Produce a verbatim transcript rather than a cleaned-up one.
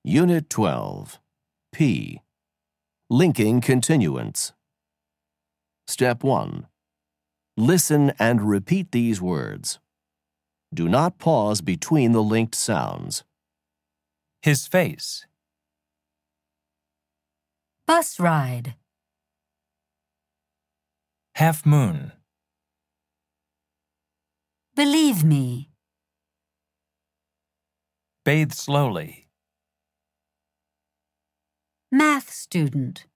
Unit twelve. P. Linking continuance. Step one. Listen and repeat these words. Do not pause between the linked sounds. His face. Bus ride. Half moon. Believe me. Bathe slowly. Math student.